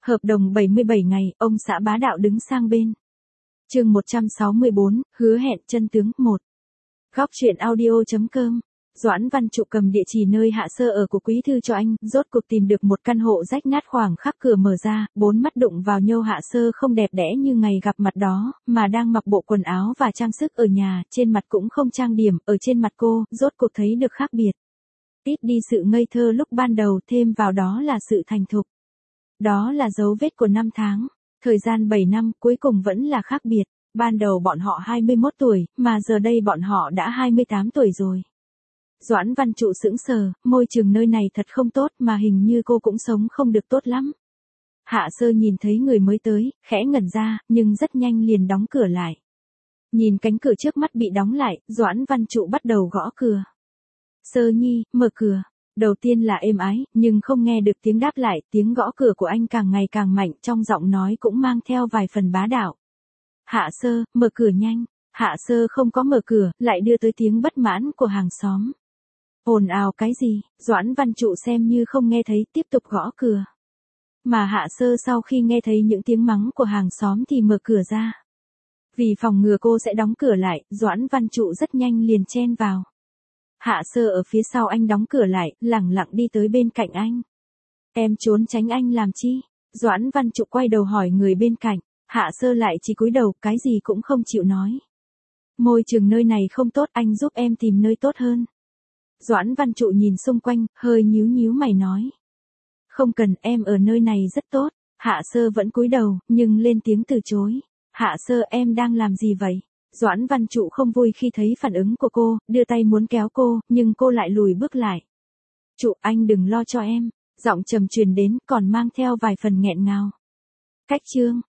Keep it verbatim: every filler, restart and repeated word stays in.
Hợp đồng bảy mươi bảy ngày, ông xã bá đạo đứng sang bên. Chương một trăm sáu mươi bốn, hứa hẹn chân tướng một. Góc truyện audio chấm com. Doãn Văn Trụ cầm địa chỉ nơi hạ sơ ở của quý thư cho anh, rốt cuộc tìm được một căn hộ rách nát, khoảng khắc cửa mở ra, bốn mắt đụng vào nhau. Hạ sơ không đẹp đẽ như ngày gặp mặt đó, mà đang mặc bộ quần áo và trang sức ở nhà, trên mặt cũng không trang điểm, ở trên mặt cô, rốt cuộc thấy được khác biệt. Ít đi sự ngây thơ lúc ban đầu, thêm vào đó là sự thành thục. Đó là dấu vết của năm tháng, thời gian bảy năm cuối cùng vẫn là khác biệt. Ban đầu bọn họ hai mươi mốt tuổi, mà giờ đây bọn họ đã hai mươi tám tuổi rồi. Doãn Văn Trụ sững sờ, môi trường nơi này thật không tốt, mà hình như cô cũng sống không được tốt lắm. Hạ sơ nhìn thấy người mới tới, khẽ ngẩn ra, nhưng rất nhanh liền đóng cửa lại. Nhìn cánh cửa trước mắt bị đóng lại, Doãn Văn Trụ bắt đầu gõ cửa. Sơ nhi, mở cửa. Đầu tiên là êm ái, nhưng không nghe được tiếng đáp lại, tiếng gõ cửa của anh càng ngày càng mạnh, trong giọng nói cũng mang theo vài phần bá đạo. Hạ sơ, mở cửa nhanh. Hạ sơ không có mở cửa, lại đưa tới tiếng bất mãn của hàng xóm. Ồn ào cái gì? Doãn Văn Trụ xem như không nghe thấy, tiếp tục gõ cửa. Mà Hạ sơ sau khi nghe thấy những tiếng mắng của hàng xóm thì mở cửa ra. Vì phòng ngừa cô sẽ đóng cửa lại, Doãn Văn Trụ rất nhanh liền chen vào. Hạ sơ ở phía sau anh đóng cửa lại, lẳng lặng đi tới bên cạnh anh. Em trốn tránh anh làm chi? Doãn Văn Trụ quay đầu hỏi người bên cạnh. Hạ sơ lại chỉ cúi đầu, cái gì cũng không chịu nói. Môi trường nơi này không tốt, anh giúp em tìm nơi tốt hơn. Doãn Văn Trụ nhìn xung quanh, hơi nhíu nhíu mày nói. Không cần, em ở nơi này rất tốt. Hạ sơ vẫn cúi đầu, nhưng lên tiếng từ chối. Hạ sơ, em đang làm gì vậy? Doãn Văn Trụ không vui khi thấy phản ứng của cô, đưa tay muốn kéo cô, nhưng cô lại lùi bước lại. Trụ, anh đừng lo cho em. Giọng trầm truyền đến, còn mang theo vài phần nghẹn ngào. Cách chương.